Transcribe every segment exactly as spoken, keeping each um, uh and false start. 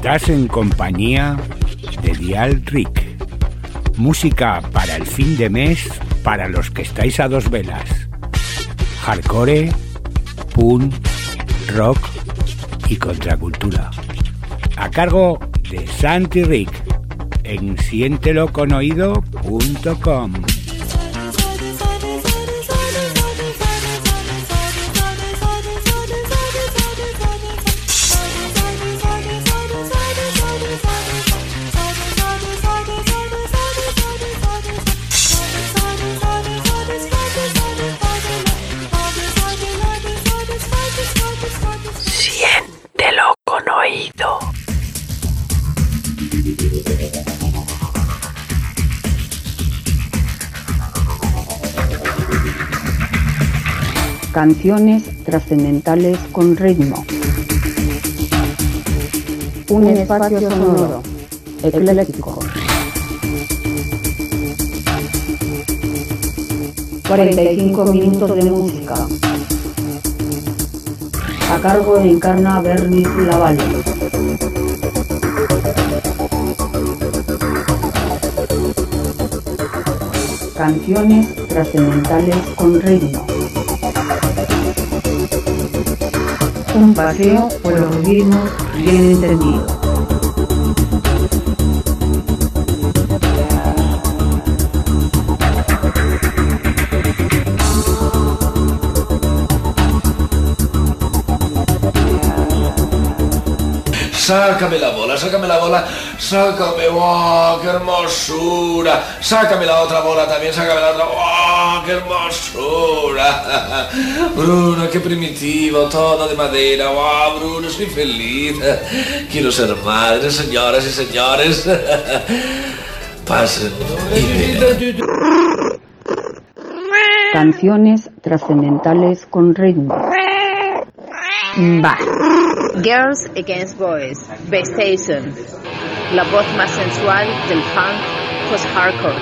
Estás en compañía de Dial Rick. Música para el fin de mes, para los que estáis a dos velas. Hardcore, punk, rock y contracultura. A cargo de Santi Rick en siéntelo con oído punto com. Canciones trascendentales con ritmo. Un espacio sonoro, ecléctico. cuarenta y cinco minutos de música. A cargo de Encarna Bernis Lavalle. Canciones trascendentales con ritmo. Un paseo por los ritmos bien entendidos. Sácame la bola, sácame la bola, sácame, wow, qué hermosura. Sácame la otra bola también, sácame la otra, wow, qué hermosura. Bruno, qué primitivo, todo de madera, wow, Bruno, soy feliz. Quiero ser madre, señoras y señores. Pasen y vean. Canciones trascendentales con ritmo. Va. Girls Against Boys, B-Station, la voz más sensual del punk post-hardcore.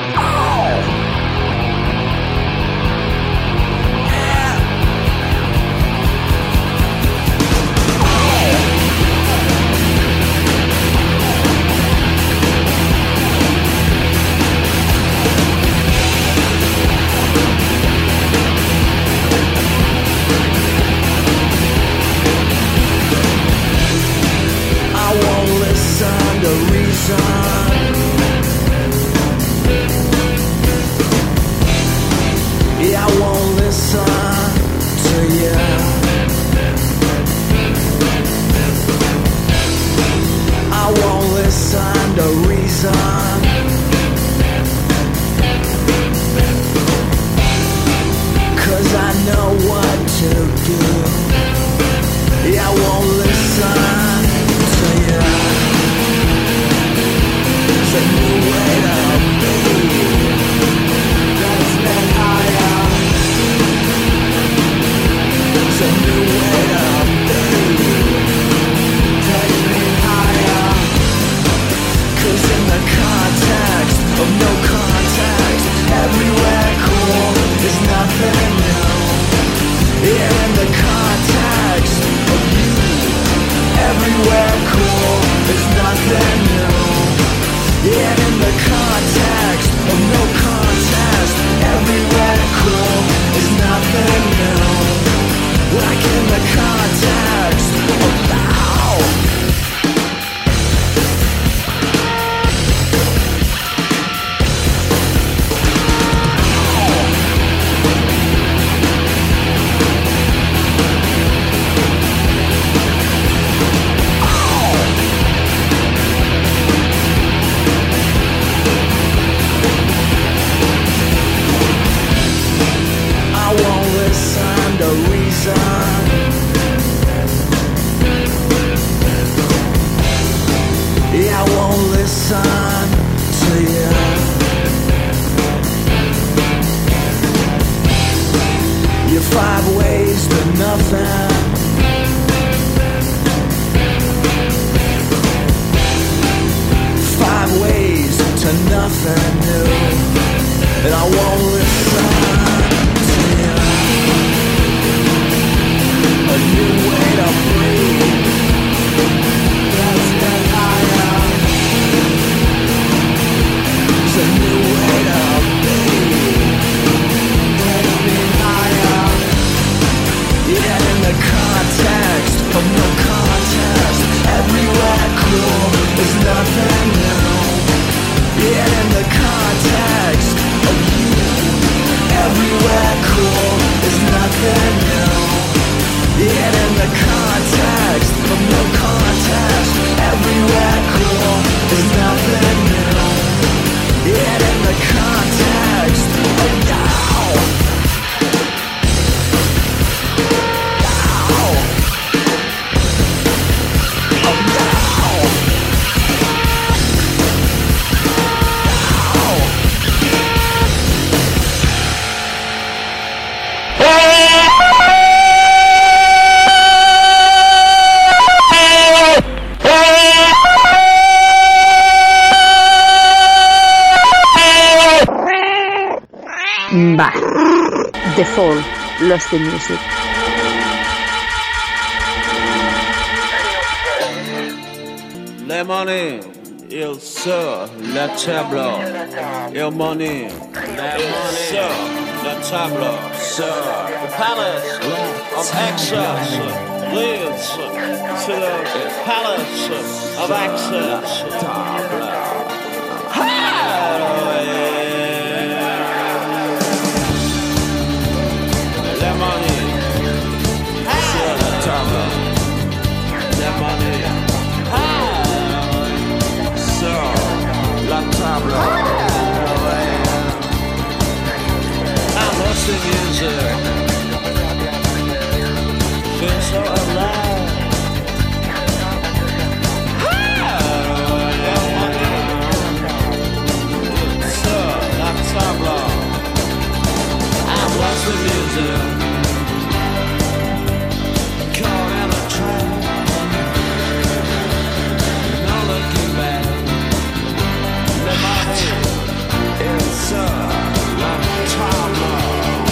A new way to breathe. That's the high Bah. The Fall, Lost in Music. Le money, il sur le tableau. Il money, le money sur le tableau. Sur the palace of access leads to the palace of access. Le money sur le tableau. Le money. La table. I'm lost in music. Feel so alive. So, la table. I'm lost in music. Caught in a trap. No looking back. It's a long time long.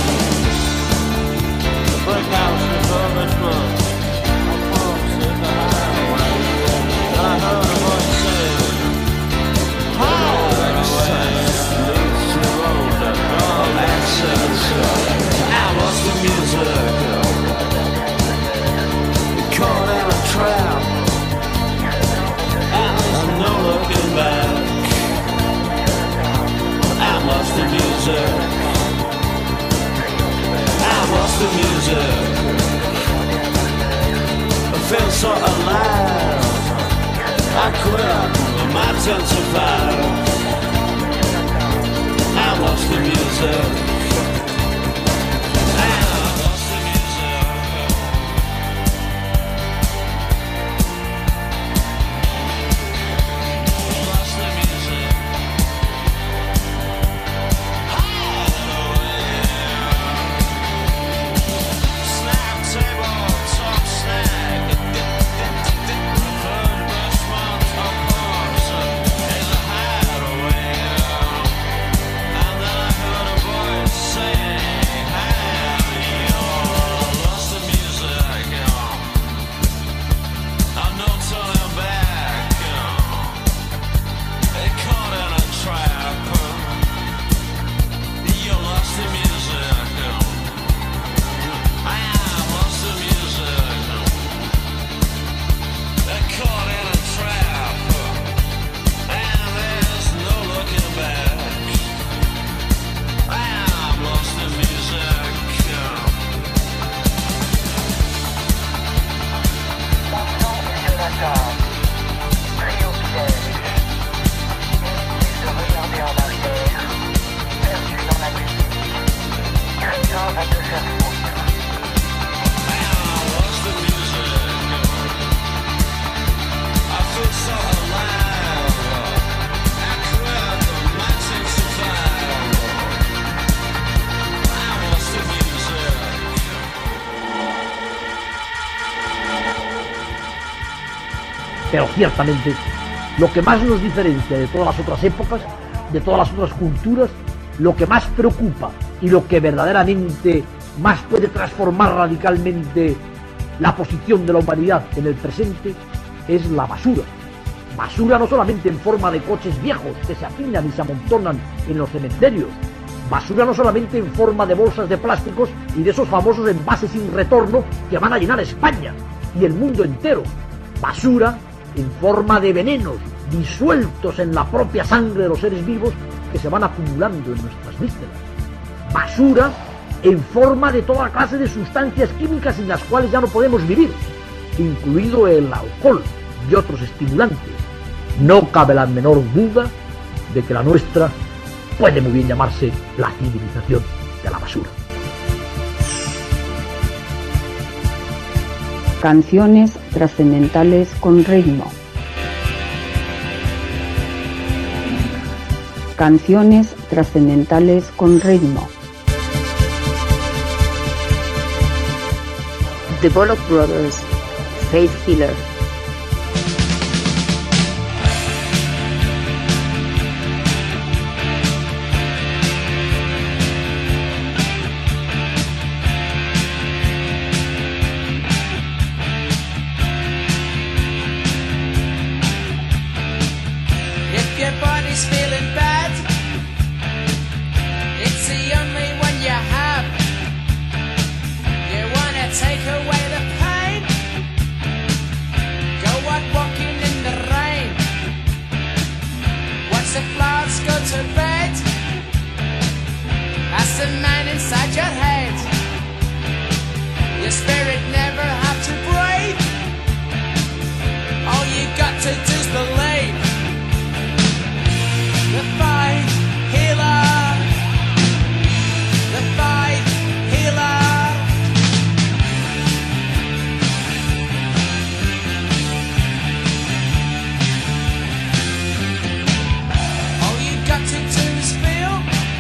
Break out the garbage man. I'm lost in the highway. And I heard a voice say, highway leads to road and all access. I lost the music. Caught in a trap. And no looking back. I lost the music. I lost the music. I feel so alive. I quit my ten to five. I lost the music. Pero ciertamente, lo que más nos diferencia de todas las otras épocas, de todas las otras culturas, lo que más preocupa y lo que verdaderamente más puede transformar radicalmente la posición de la humanidad en el presente, es la basura. Basura no solamente en forma de coches viejos que se apilan y se amontonan en los cementerios, basura no solamente en forma de bolsas de plásticos y de esos famosos envases sin retorno que van a llenar España y el mundo entero, basura en forma de venenos disueltos en la propia sangre de los seres vivos que se van acumulando en nuestras vísceras, basura en forma de toda clase de sustancias químicas sin las cuales ya no podemos vivir, incluido el alcohol y otros estimulantes. No cabe la menor duda de que la nuestra puede muy bien llamarse la civilización de la basura. Canciones trascendentales con ritmo. Canciones trascendentales con ritmo. The Bollock Brothers, Faith Healer. a man inside your head. Your spirit never have to break. All you got to do is believe. The fight healer. The fight healer. All you got to do is feel.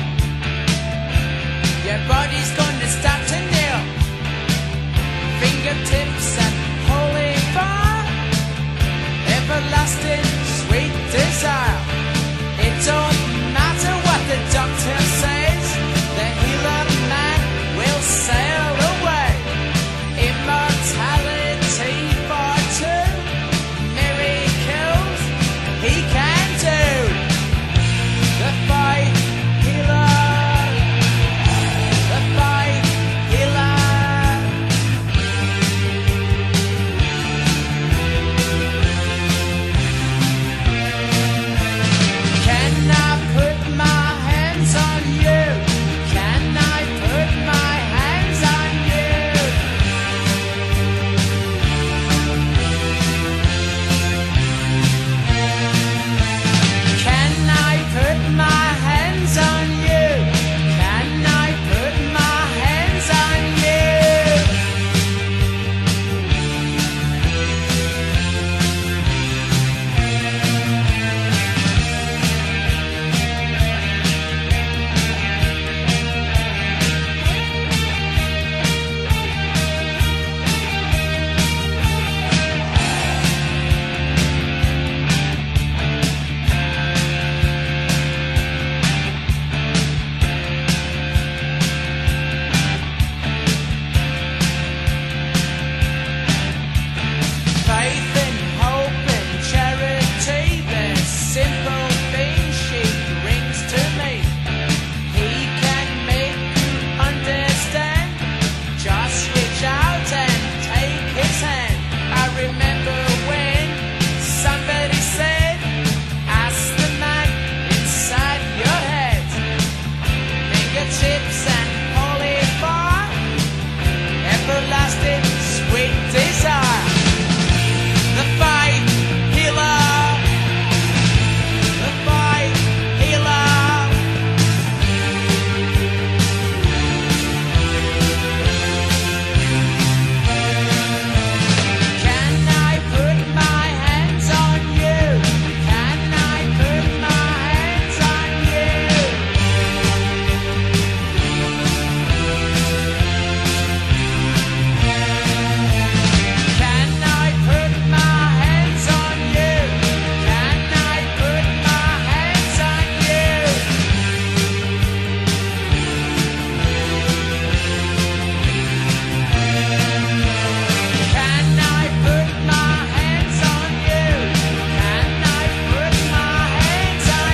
Your body's gonna start to kneel. Fingertips and holy fire. Everlasting sweet desire. It don't matter what the doctor says. The healer man will sail away. Immortality for two. Miracles he can do. The fight healer. The fight healer. Can I put my hands on you? Can I put my hands on you? Can I put my hands on you? Can I put my hands on you? Faith and hope and charity, the simple things she brings to me. He can make you understand. Just reach out and take his hand. I remember when somebody said, ask the man inside your head. Fingertips and holy fire. Everlasting sweet desire. The fight healer. The fight healer. Can I put my hands on you? Can I put my hands on you? Can I put my hands on you? Can I put my hands on you? Can I put my hands on you? Can I put my hands on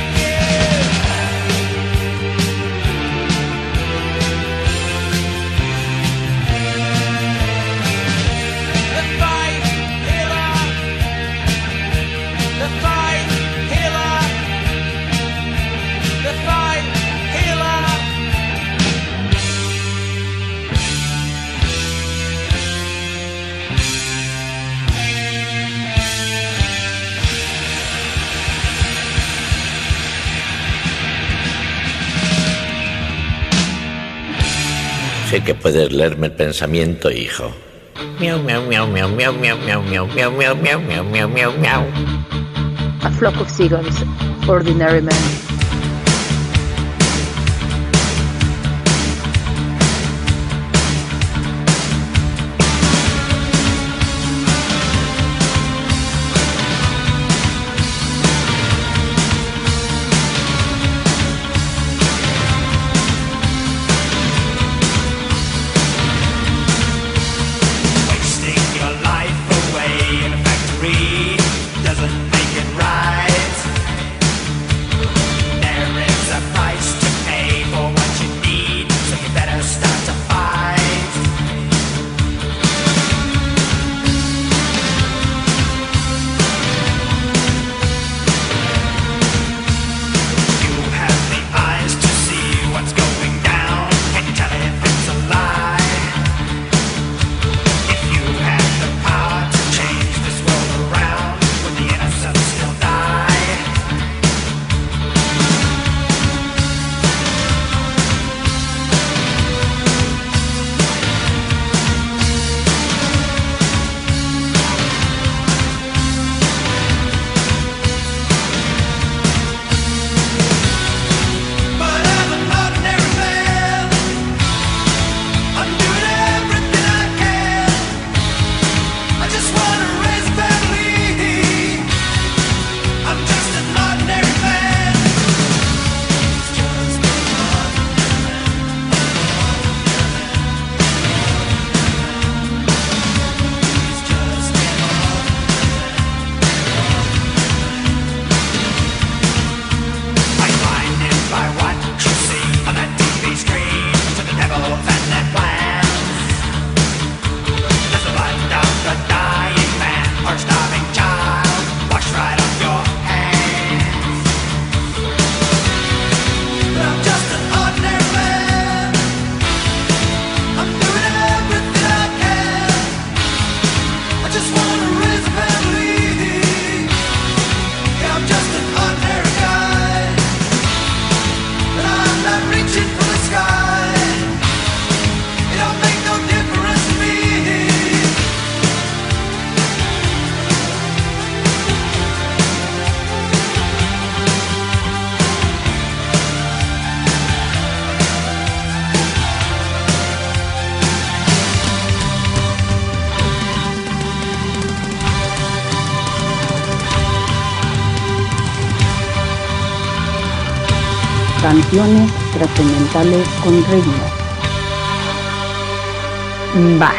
you? The fight healer. The fight healer. The fight healer. Sé que puedes leerme el pensamiento, hijo. Miau, miau, miau, miau, miau, miau, miau, miau, miau, miau, miau, miau, miau, miau, miau. A flock of seagulls, ordinary men. Wasting your life away in a factory doesn't make it right. canciones trascendentales con ritmo. Va.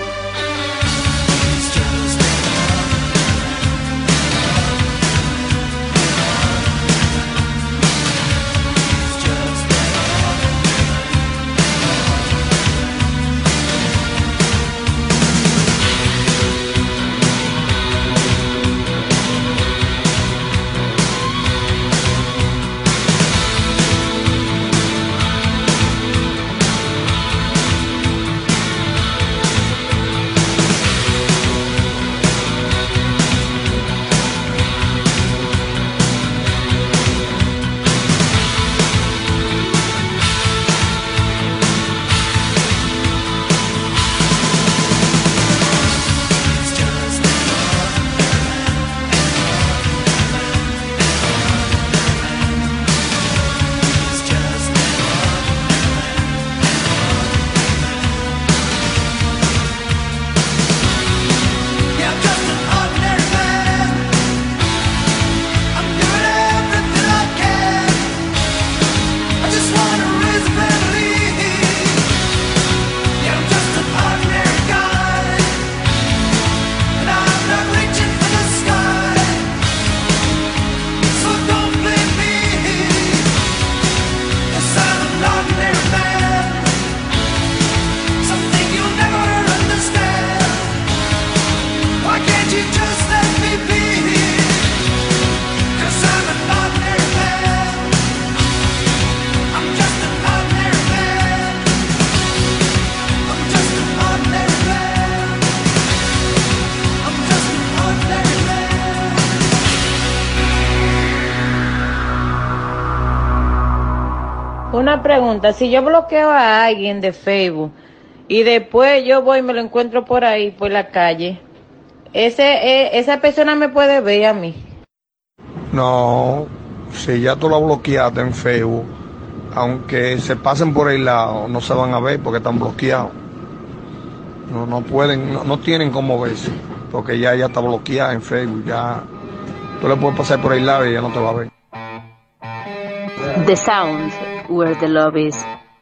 Una pregunta, si yo bloqueo a alguien de Facebook y después yo voy y me lo encuentro por ahí, por la calle, ese eh, esa persona me puede ver a mí. No, si ya tú la bloqueaste en Facebook, aunque se pasen por el lado, no se van a ver porque están bloqueados. No, no pueden, no, no tienen cómo verse, porque ya ella está bloqueada en Facebook, ya tú le puedes pasar por el lado y ella no te va a ver. The sound where the love is.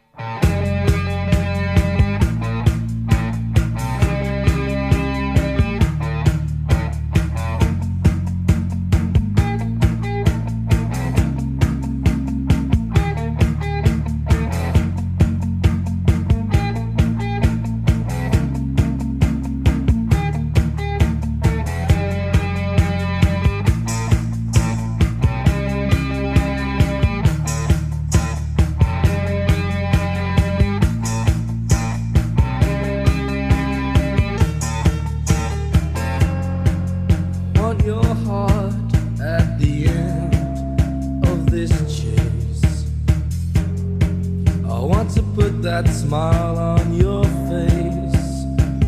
That smile on your face.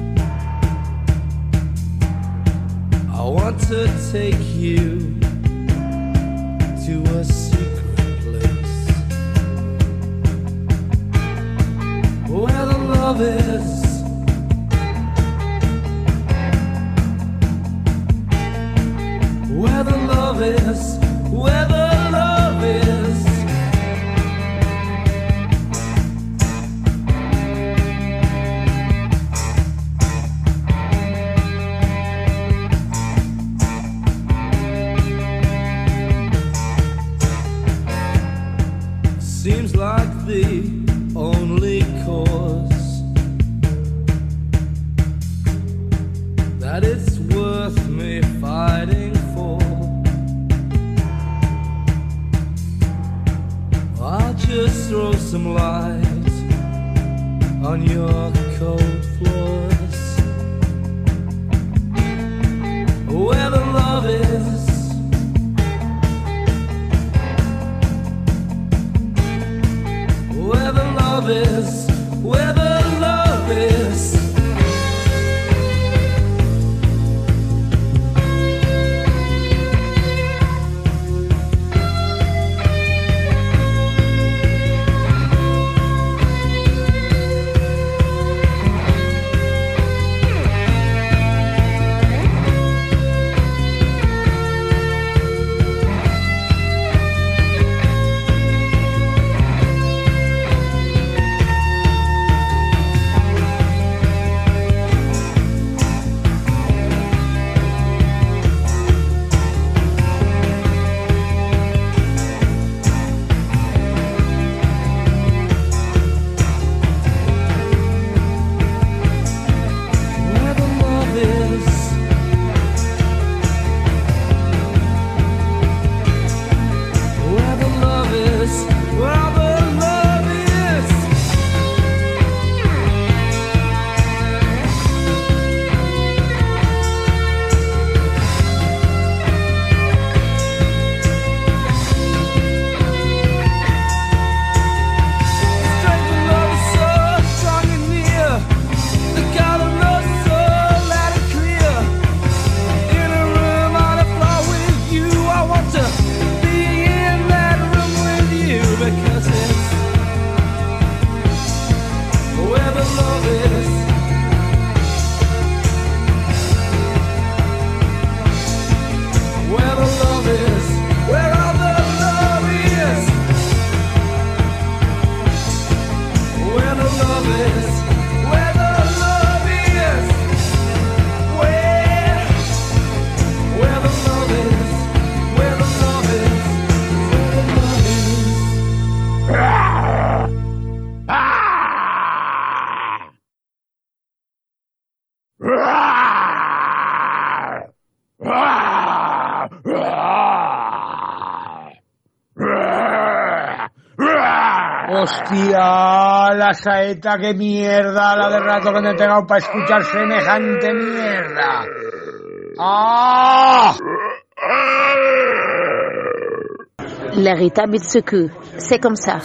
I want to take you to a secret place where the love is, where the love is, where the love is. Seems like the only cause that it's worth me fighting for. I'll just throw some light on your cold floors where the love is, where the love is, where the love is. is, where the love is, where, where the love is, where the love is, where the love Hostia, la saeta, qué mierda, la de rato que me he pegado para escuchar semejante mierda. ¡Ah! L'irritable secoue, c'est comme ça.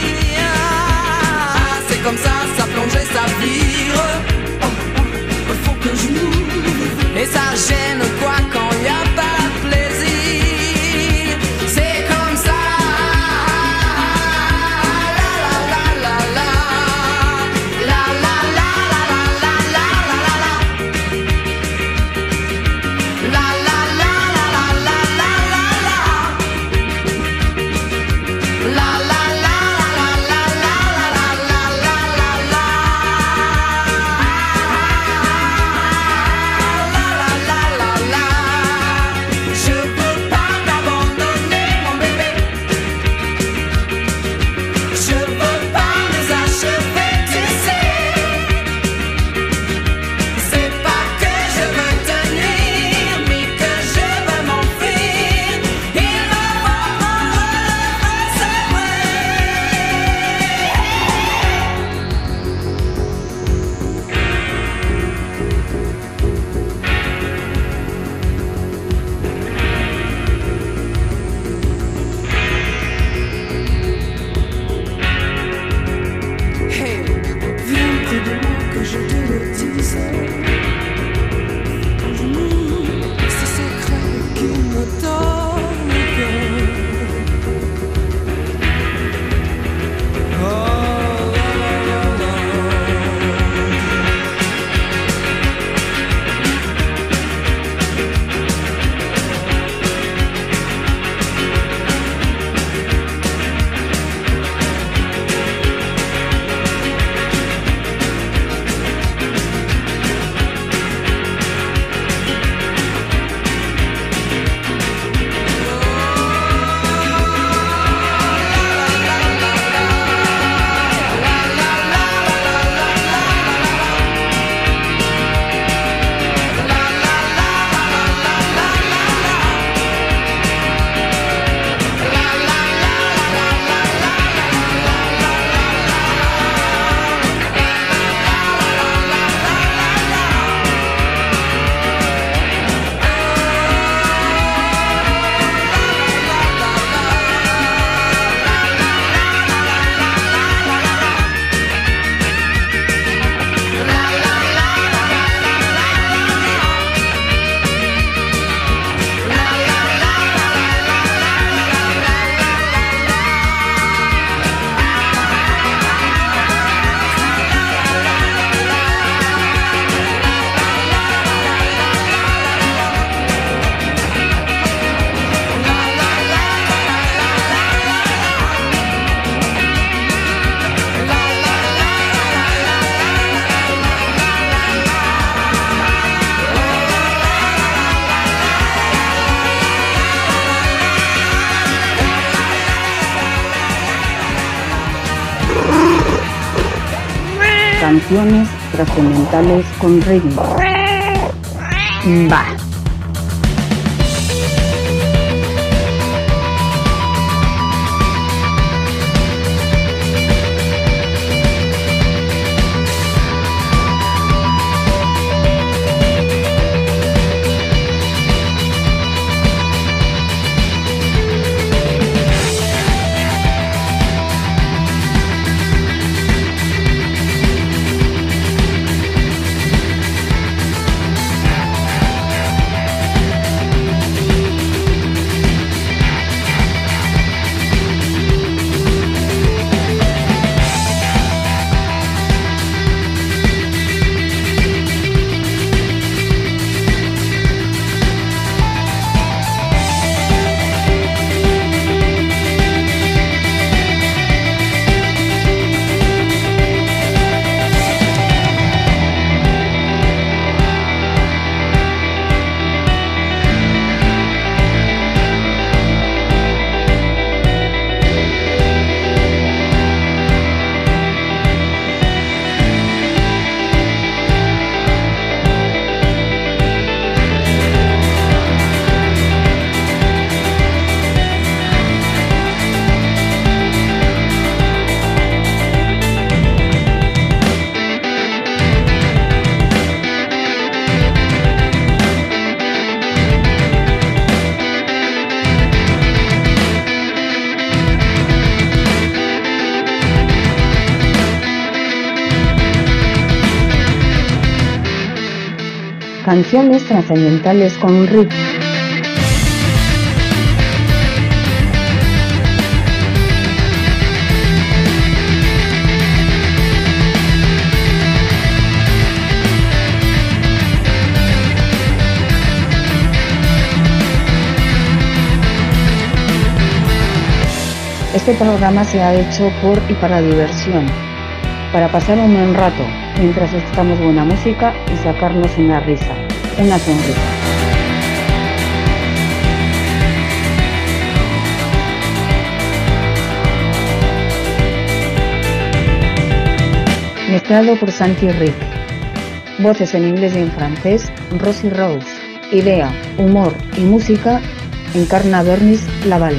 comme ça, ça plongeait, ça vire. Oh, oh, faut Canciones trascendentales con ritmo. Va. Canciones trascendentales con ritmo. Este programa se ha hecho por y para diversión, para pasar un buen rato mientras escuchamos buena música y sacarnos una risa, una sonrisa. Mezclado por Santi Rick. Voces en inglés y en francés, Rosie Rose. Idea, humor y música, encarna Bernice Laval.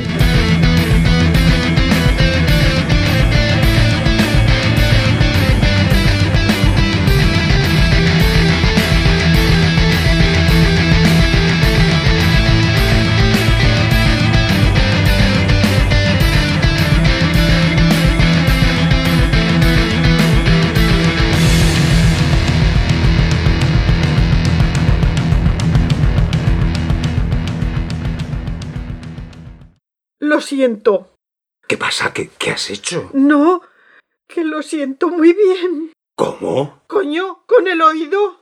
Lo siento. ¿Qué pasa? ¿Qué, qué has hecho? No, que lo siento muy bien. ¿Cómo? Coño, con el oído.